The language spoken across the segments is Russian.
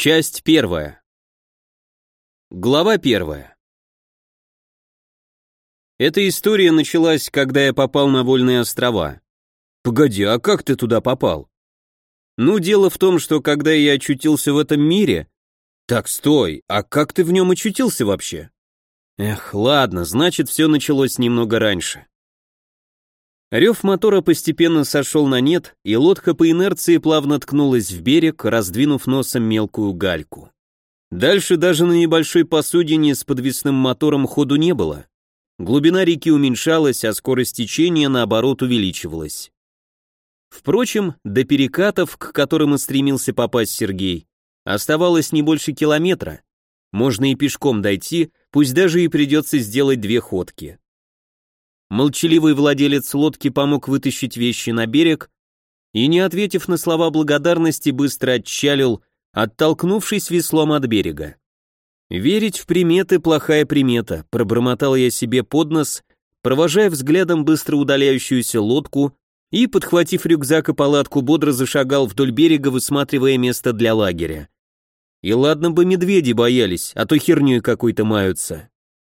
Часть первая. Глава первая. Эта история началась, когда я попал на Вольные острова. Погоди, а как ты туда попал? Ну, дело в том, что когда я очутился в этом мире... Так, стой, а как ты в нем очутился вообще? Эх, ладно, значит, все началось немного раньше. Рев мотора постепенно сошел на нет, и лодка по инерции плавно ткнулась в берег, раздвинув носом мелкую гальку. Дальше даже на небольшой посудине с подвесным мотором ходу не было. Глубина реки уменьшалась, а скорость течения, наоборот, увеличивалась. Впрочем, до перекатов, к которым и стремился попасть Сергей, оставалось не больше километра. Можно и пешком дойти, пусть даже и придется сделать 2 ходки. Молчаливый владелец лодки помог вытащить вещи на берег и, не ответив на слова благодарности, быстро отчалил, оттолкнувшись веслом от берега. «Верить в приметы — плохая примета», — пробормотал я себе под нос, провожая взглядом быстро удаляющуюся лодку и, подхватив рюкзак и палатку, бодро зашагал вдоль берега, высматривая место для лагеря. И ладно бы медведи боялись, а то херней какой-то маются.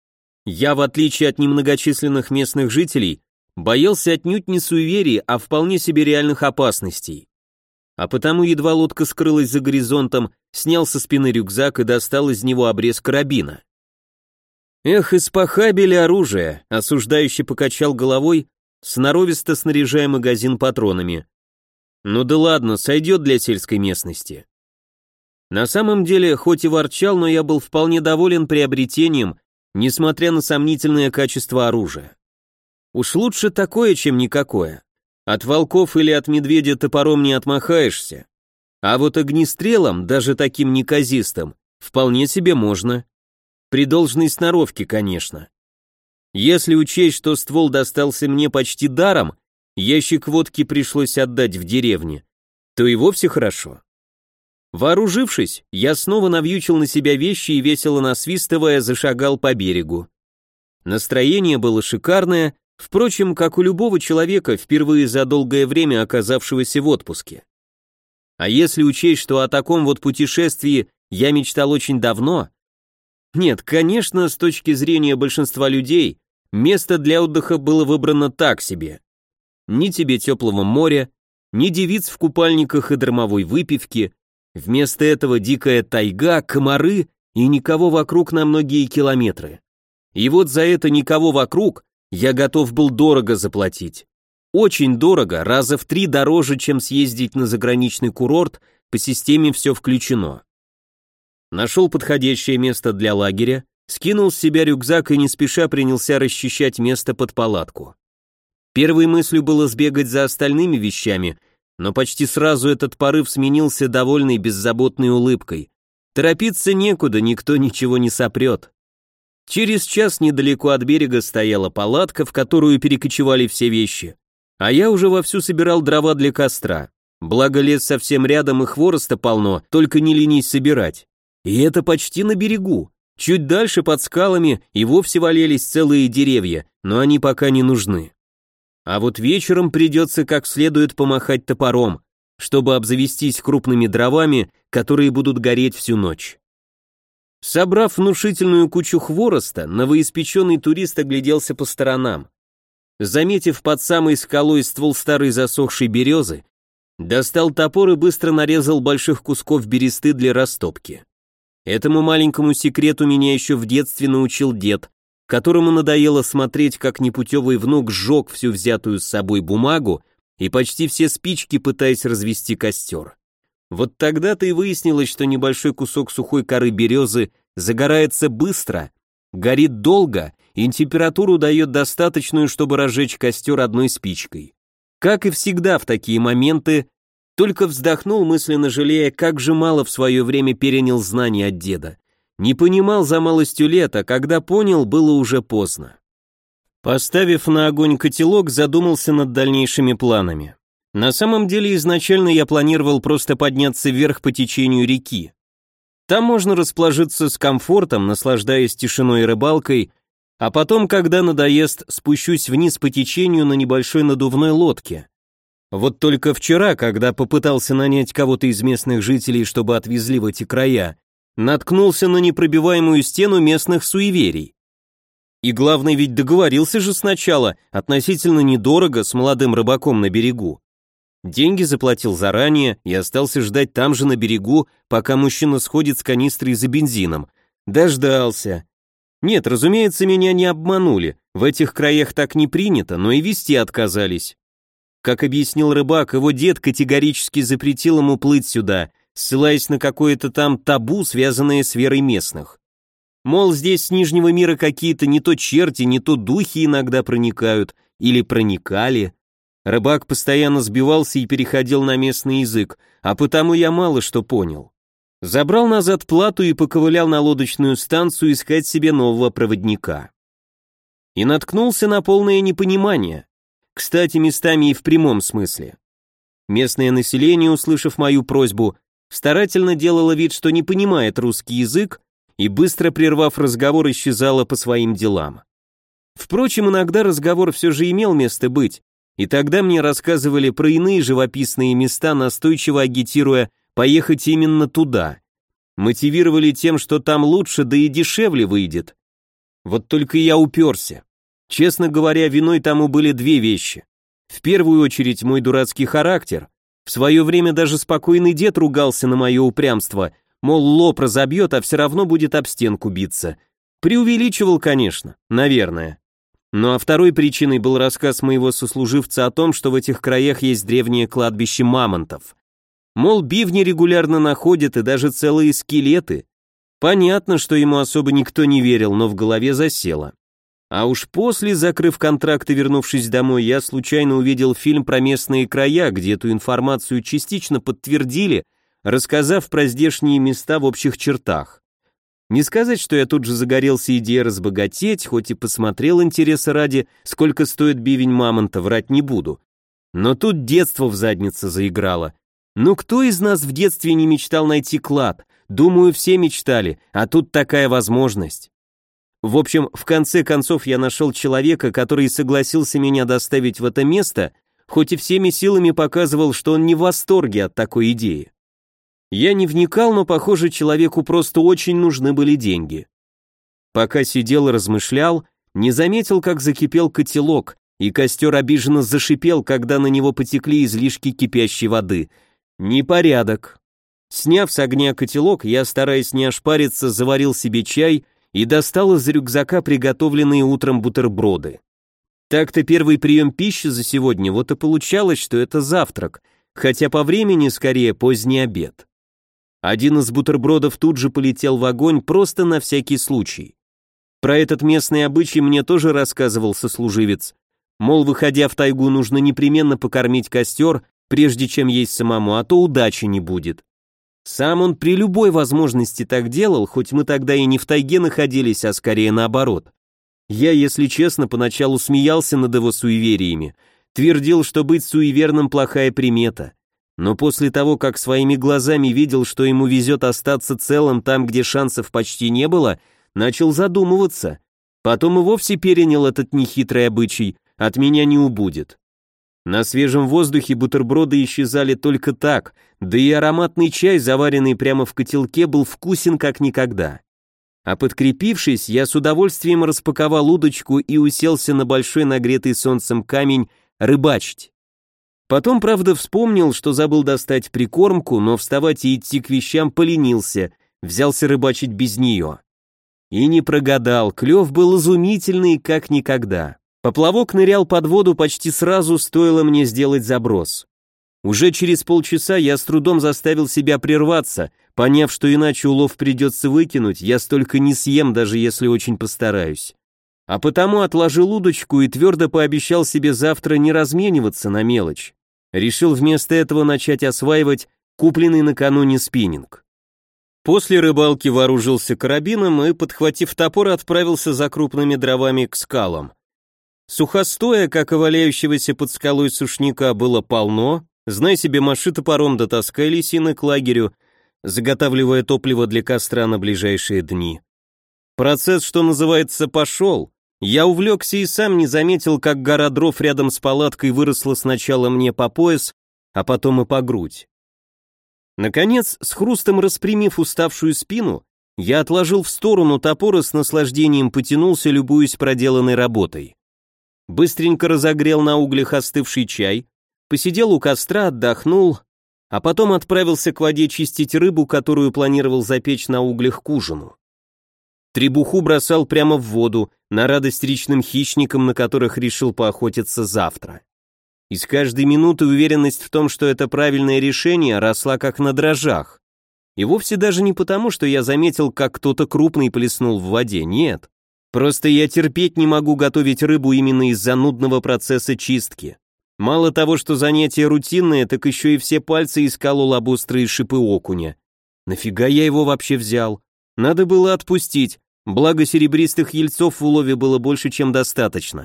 Я, в отличие от немногочисленных местных жителей, боялся отнюдь не суеверий, а вполне себе реальных опасностей. А потому едва лодка скрылась за горизонтом, снял со спины рюкзак и достал из него обрез карабина. Эх, испохабили оружие, осуждающе покачал головой, сноровисто снаряжая магазин патронами. Ну да ладно, сойдет для сельской местности. На самом деле, хоть и ворчал, но я был вполне доволен приобретением, несмотря на сомнительное качество оружия. Уж лучше такое, чем никакое. От волков или от медведя топором не отмахаешься. А вот огнестрелом, даже таким неказистым, вполне себе можно. При должной сноровке, конечно. Если учесть, что ствол достался мне почти даром, ящик водки пришлось отдать в деревне, то и вовсе хорошо. Вооружившись, я снова навьючил на себя вещи и, весело насвистывая, зашагал по берегу. Настроение было шикарное, впрочем, как у любого человека, впервые за долгое время оказавшегося в отпуске. А если учесть, что о таком вот путешествии я мечтал очень давно... Нет, конечно, с точки зрения большинства людей, место для отдыха было выбрано так себе. Ни тебе теплого моря, ни девиц в купальниках и дармовой выпивки. Вместо этого дикая тайга, комары и никого вокруг на многие километры. И вот за это никого вокруг я готов был дорого заплатить. Очень дорого, раза в 3 дороже, чем съездить на заграничный курорт, по системе все включено. Нашел подходящее место для лагеря, скинул с себя рюкзак и не спеша принялся расчищать место под палатку. Первой мыслью было сбегать за остальными вещами, но почти сразу этот порыв сменился довольной беззаботной улыбкой. Торопиться некуда, никто ничего не сопрет. Через час недалеко от берега стояла палатка, в которую перекочевали все вещи, а я уже вовсю собирал дрова для костра. Благо лес совсем рядом и хвороста полно, только не ленись собирать. И это почти на берегу. Чуть дальше под скалами и вовсе валялись целые деревья, но они пока не нужны. А вот вечером придется как следует помахать топором, чтобы обзавестись крупными дровами, которые будут гореть всю ночь. Собрав внушительную кучу хвороста, новоиспеченный турист огляделся по сторонам. Заметив под самой скалой ствол старой засохшей березы, достал топор и быстро нарезал больших кусков бересты для растопки. Этому маленькому секрету меня еще в детстве научил дед, которому надоело смотреть, как непутевый внук сжег всю взятую с собой бумагу и почти все спички, пытаясь развести костер. Вот тогда-то и выяснилось, что небольшой кусок сухой коры березы загорается быстро, горит долго и температуру дает достаточную, чтобы разжечь костер одной спичкой. Как и всегда в такие моменты, только вздохнул, мысленно жалея, как же мало в свое время перенял знания от деда. Не понимал за малостью лет, а когда понял, было уже поздно. Поставив на огонь котелок, задумался над дальнейшими планами. На самом деле изначально я планировал просто подняться вверх по течению реки. Там можно расположиться с комфортом, наслаждаясь тишиной и рыбалкой, а потом, когда надоест, спущусь вниз по течению на небольшой надувной лодке. Вот только вчера, когда попытался нанять кого-то из местных жителей, чтобы отвезли в эти края, наткнулся на непробиваемую стену местных суеверий. И главное, ведь договорился же сначала, относительно недорого, с молодым рыбаком на берегу. Деньги заплатил заранее и остался ждать там же на берегу, пока мужчина сходит с канистрой за бензином. Дождался. Нет, разумеется, меня не обманули, в этих краях так не принято, но и везти отказались. Как объяснил рыбак, его дед категорически запретил ему плыть сюда, ссылаясь на какое-то там табу, связанное с верой местных. Мол, здесь с Нижнего мира какие-то не то черти, не то духи иногда проникают, или проникали. Рыбак постоянно сбивался и переходил на местный язык, а потому я мало что понял. Забрал назад плату и поковылял на лодочную станцию искать себе нового проводника. И наткнулся на полное непонимание. Кстати, местами и в прямом смысле. Местное население, услышав мою просьбу, старательно делало вид, что не понимает русский язык, и быстро прервав разговор, исчезало по своим делам. Впрочем, иногда разговор все же имел место быть, и тогда мне рассказывали про иные живописные места, настойчиво агитируя поехать именно туда. Мотивировали тем, что там лучше, да и дешевле выйдет. Вот только я уперся. Честно говоря, виной тому были две вещи. В первую очередь мой дурацкий характер. В свое время даже спокойный дед ругался на мое упрямство, мол, лоб разобьет, а все равно будет об стенку биться. Преувеличивал, конечно, наверное. Ну а второй причиной был рассказ моего сослуживца о том, что в этих краях есть древнее кладбище мамонтов. Мол, бивни регулярно находят и даже целые скелеты. Понятно, что ему особо никто не верил, но в голове засело. А уж после, закрыв контракт и вернувшись домой, я случайно увидел фильм про местные края, где эту информацию частично подтвердили, рассказав про здешние места в общих чертах. Не сказать, что я тут же загорелся идеей разбогатеть, хоть и посмотрел интереса ради, сколько стоит бивень мамонта, врать не буду. Но тут детство в заднице заиграло. Ну кто из нас в детстве не мечтал найти клад? Думаю, все мечтали, а тут такая возможность. В общем, в конце концов я нашел человека, который согласился меня доставить в это место, хоть и всеми силами показывал, что он не в восторге от такой идеи. Я не вникал, но, похоже, человеку просто очень нужны были деньги. Пока сидел и размышлял, не заметил, как закипел котелок, и костер обиженно зашипел, когда на него потекли излишки кипящей воды. Непорядок. Сняв с огня котелок, я, стараясь не ошпариться, заварил себе чай и достал из рюкзака приготовленные утром бутерброды. Так-то первый прием пищи за сегодня, вот и получалось, что это завтрак, хотя по времени скорее поздний обед. Один из бутербродов тут же полетел в огонь просто на всякий случай. Про этот местный обычай мне тоже рассказывал сослуживец. Мол, выходя в тайгу, нужно непременно покормить костер, прежде чем есть самому, а то удачи не будет. Сам он при любой возможности так делал, хоть мы тогда и не в тайге находились, а скорее наоборот. Я, если честно, поначалу смеялся над его суевериями, твердил, что быть суеверным плохая примета. Но после того, как своими глазами видел, что ему везет остаться целым там, где шансов почти не было, начал задумываться. Потом и вовсе перенял этот нехитрый обычай, от меня не убудет. На свежем воздухе бутерброды исчезали только так, да и ароматный чай, заваренный прямо в котелке, был вкусен как никогда. А подкрепившись, я с удовольствием распаковал удочку и уселся на большой нагретый солнцем камень рыбачить. Потом, правда, вспомнил, что забыл достать прикормку, но вставать и идти к вещам поленился, взялся рыбачить без нее. И не прогадал, клев был изумительный, как никогда. Поплавок нырял под воду почти сразу, стоило мне сделать заброс. Уже через полчаса я с трудом заставил себя прерваться, поняв, что иначе улов придется выкинуть, я столько не съем, даже если очень постараюсь. А потому отложил удочку и твердо пообещал себе завтра не размениваться на мелочь. Решил вместо этого начать осваивать купленный накануне спиннинг. После рыбалки вооружился карабином и, подхватив топор, отправился за крупными дровами к скалам. Сухостоя, как и валяющегося под скалой сушняка, было полно, знай себе, маши топором да таскай лисины к лагерю, заготавливая топливо для костра на ближайшие дни. Процесс, что называется, пошел, Я увлекся и сам не заметил, как гора дров рядом с палаткой выросла сначала мне по пояс, а потом и по грудь. Наконец, с хрустом распрямив уставшую спину, я отложил в сторону топор и с наслаждением потянулся, любуясь проделанной работой. Быстренько разогрел на углях остывший чай, посидел у костра, отдохнул, а потом отправился к воде чистить рыбу, которую планировал запечь на углях к ужину. Требуху бросал прямо в воду, на радость речным хищникам, на которых решил поохотиться завтра. И с каждой минуты уверенность в том, что это правильное решение, росла как на дрожжах. И вовсе даже не потому, что я заметил, как кто-то крупный плеснул в воде, нет. Просто я терпеть не могу готовить рыбу именно из-за нудного процесса чистки. Мало того, что занятие рутинное, так еще и все пальцы исколол об острые шипы окуня. Нафига я его вообще взял? Надо было отпустить, благо серебристых ельцов в улове было больше, чем достаточно.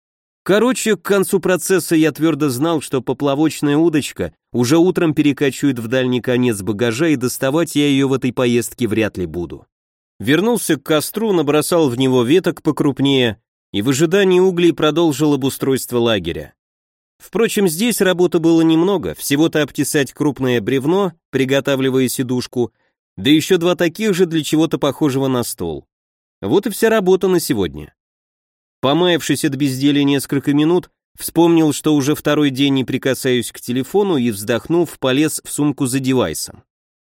Короче, к концу процесса я твердо знал, что поплавочная удочка уже утром перекочует в дальний конец багажа, и доставать я ее в этой поездке вряд ли буду. Вернулся к костру, набросал в него веток покрупнее и в ожидании углей продолжил обустройство лагеря. Впрочем, здесь работы было немного, всего-то обтесать крупное бревно, приготавливая сидушку, да еще 2 таких же для чего-то похожего на стол. Вот и вся работа на сегодня. Помаявшись от безделья несколько минут, вспомнил, что уже 2-й день не прикасаюсь к телефону и, вздохнув, полез в сумку за девайсом.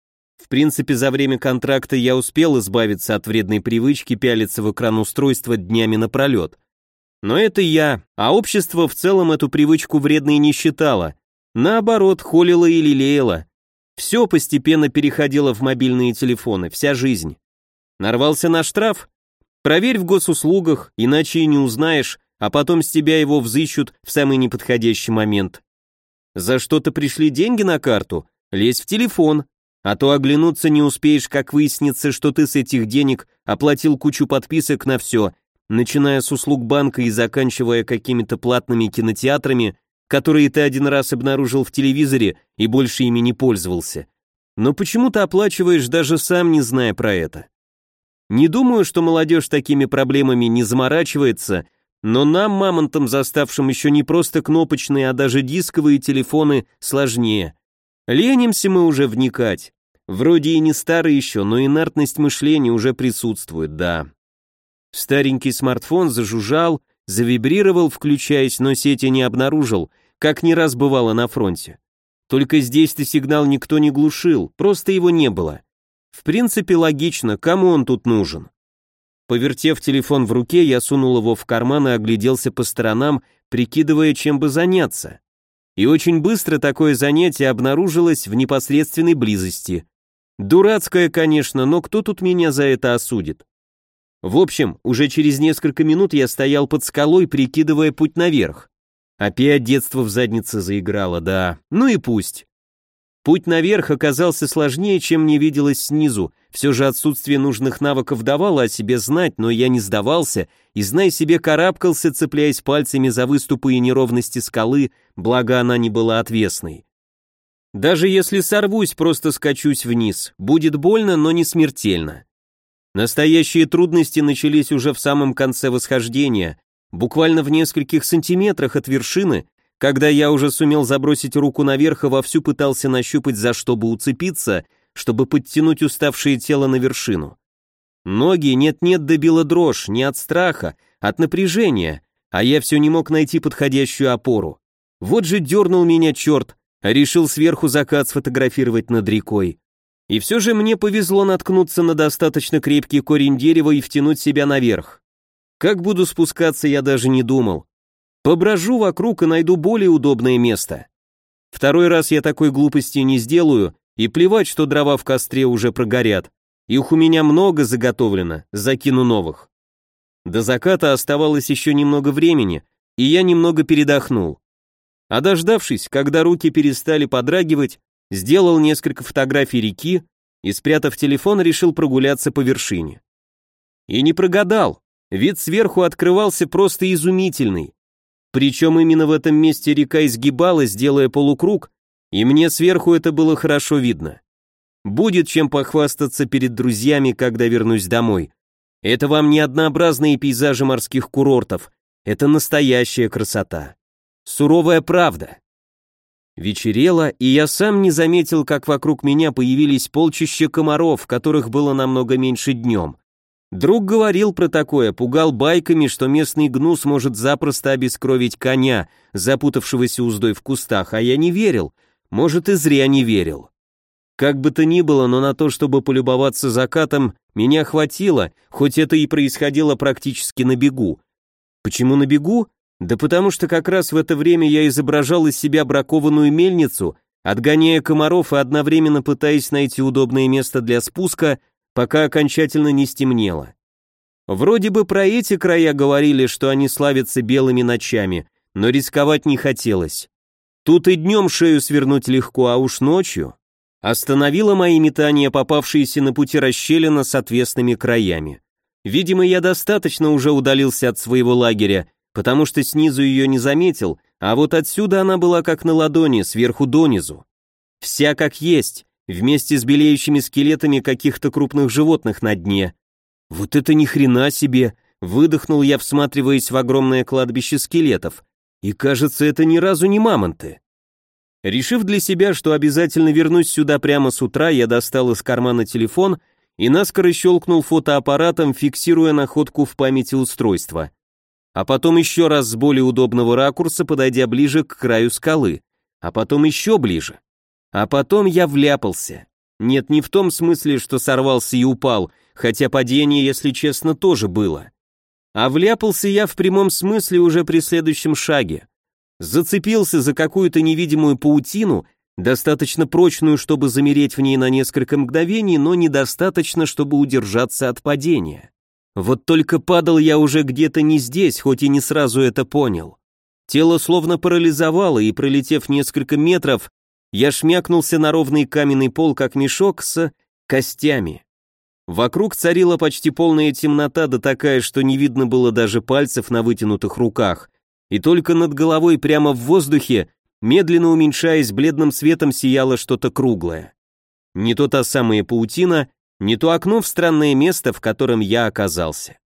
В принципе, за время контракта я успел избавиться от вредной привычки пялиться в экран устройства днями напролет. Но это я, а общество в целом эту привычку вредной не считало, наоборот, холило и лелеяло. Все постепенно переходило в мобильные телефоны, вся жизнь. Нарвался на штраф? Проверь в госуслугах, иначе и не узнаешь, а потом с тебя его взыщут в самый неподходящий момент. За что-то пришли деньги на карту? Лезь в телефон, а то оглянуться не успеешь, как выяснится, что ты с этих денег оплатил кучу подписок на все, начиная с услуг банка и заканчивая какими-то платными кинотеатрами, которые ты один раз обнаружил в телевизоре и больше ими не пользовался. Но почему-то оплачиваешь, даже сам не зная про это. Не думаю, что молодежь такими проблемами не заморачивается, но нам, мамонтам, заставшим еще не просто кнопочные, а даже дисковые телефоны, сложнее. Ленимся мы уже вникать. Вроде и не старый еще, но инертность мышления уже присутствует, да. Старенький смартфон зажужжал, завибрировал, включаясь, но сети не обнаружил, как не раз бывало на фронте. Только здесь-то сигнал никто не глушил, просто его не было. В принципе, логично, кому он тут нужен? Повертев телефон в руке, я сунул его в карман и огляделся по сторонам, прикидывая, чем бы заняться. И очень быстро такое занятие обнаружилось в непосредственной близости. Дурацкое, конечно, но кто тут меня за это осудит? В общем, уже через несколько минут я стоял под скалой, прикидывая путь наверх. Опять детство в заднице заиграло, да. Ну и пусть. Путь наверх оказался сложнее, чем мне виделось снизу. Все же отсутствие нужных навыков давало о себе знать, но я не сдавался и, знай себе, карабкался, цепляясь пальцами за выступы и неровности скалы, благо она не была отвесной. Даже если сорвусь, просто скачусь вниз. Будет больно, но не смертельно. Настоящие трудности начались уже в самом конце восхождения, буквально в нескольких сантиметрах от вершины, когда я уже сумел забросить руку наверх и вовсю пытался нащупать, за что бы уцепиться, чтобы подтянуть уставшее тело на вершину. Ноги нет-нет добила дрожь, не от страха, от напряжения, а я все не мог найти подходящую опору. Вот же дернул меня черт, решил сверху закат сфотографировать над рекой. И все же мне повезло наткнуться на достаточно крепкий корень дерева и втянуть себя наверх. Как буду спускаться, я даже не думал. Поброжу вокруг и найду более удобное место. 2-й раз я такой глупости не сделаю, и плевать, что дрова в костре уже прогорят. Их у меня много заготовлено, закину новых. До заката оставалось еще немного времени, и я немного передохнул. А дождавшись, когда руки перестали подрагивать, сделал несколько фотографий реки и, спрятав телефон, решил прогуляться по вершине. И не прогадал, вид сверху открывался просто изумительный. Причем именно в этом месте река изгибалась, делая полукруг, и мне сверху это было хорошо видно. Будет чем похвастаться перед друзьями, когда вернусь домой. Это вам не однообразные пейзажи морских курортов, это настоящая красота. Суровая правда. Вечерело, и я сам не заметил, как вокруг меня появились полчища комаров, которых было намного меньше днем. Друг говорил про такое, пугал байками, что местный гнус может запросто обескровить коня, запутавшегося уздой в кустах, а я не верил, может и зря не верил. Как бы то ни было, но на то, чтобы полюбоваться закатом, меня хватило, хоть это и происходило практически на бегу. Почему на бегу? Да потому что как раз в это время я изображал из себя бракованную мельницу, отгоняя комаров и одновременно пытаясь найти удобное место для спуска, пока окончательно не стемнело. Вроде бы про эти края говорили, что они славятся белыми ночами, но рисковать не хотелось. Тут и днем шею свернуть легко, а уж ночью. Остановило мои метания попавшиеся на пути расщелина с отвесными краями. Видимо, я достаточно уже удалился от своего лагеря, потому что снизу ее не заметил, а вот отсюда она была как на ладони, сверху донизу. Вся как есть, вместе с белеющими скелетами каких-то крупных животных на дне. Вот это ни хрена себе, выдохнул я, всматриваясь в огромное кладбище скелетов. И кажется, это ни разу не мамонты. Решив для себя, что обязательно вернусь сюда прямо с утра, я достал из кармана телефон и наскоро щелкнул фотоаппаратом, фиксируя находку в памяти устройства. А потом еще раз с более удобного ракурса, подойдя ближе к краю скалы. А потом еще ближе. А потом я вляпался. Нет, не в том смысле, что сорвался и упал, хотя падение, если честно, тоже было. А вляпался я в прямом смысле уже при следующем шаге. Зацепился за какую-то невидимую паутину, достаточно прочную, чтобы замереть в ней на несколько мгновений, но недостаточно, чтобы удержаться от падения. Вот только падал я уже где-то не здесь, хоть и не сразу это понял. Тело словно парализовало, и, пролетев несколько метров, я шмякнулся на ровный каменный пол, как мешок с костями. Вокруг царила почти полная темнота, да такая, что не видно было даже пальцев на вытянутых руках, и только над головой прямо в воздухе, медленно уменьшаясь бледным светом, сияло что-то круглое. Не то та самая паутина, не то окно в странное место, в котором я оказался.